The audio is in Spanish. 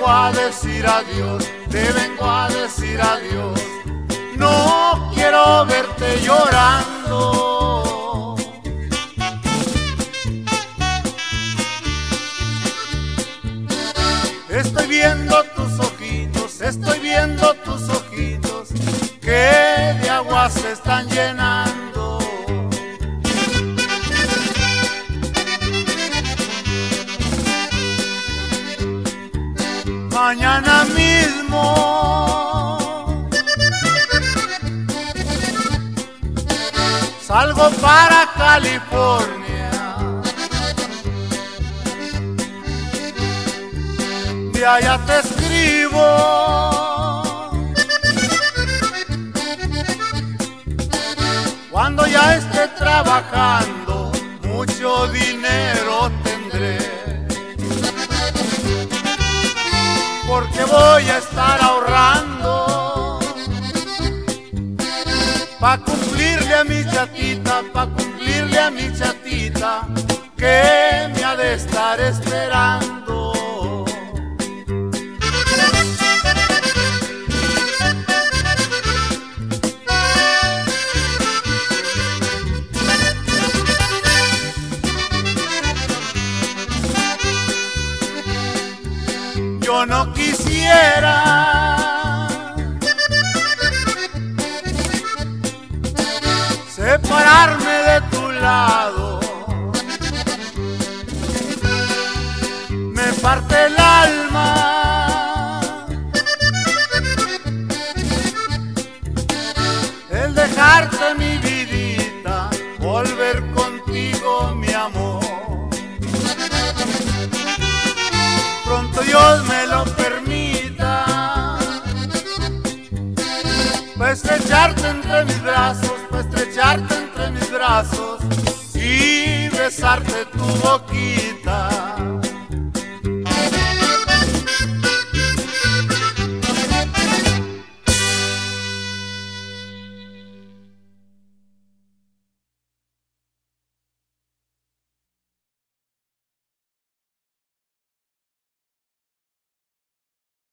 vengo a decir adiós, te vengo a decir adiós. No quiero verte llorando. Estoy viendo tus ojitos, estoy viendo tus ojitos, que de agua se están llenando. Mañana mismo salgo para California, de allá te escribo. Cuando ya esté trabajando, mucho dinero tendré, porque voy a estar ahorrando pa' cumplirle a mi chatita, pa' cumplirle a mi chatita, que me ha de estar esperando. Yo no quisiera separarme de tu lado, me parte el alma el dejarte, mi vidita, volver contigo, mi amor. Pronto Dios me lo permita, pa' estrecharte entre mis brazos, pa' estrecharte entre mis brazos y besarte tu boquita.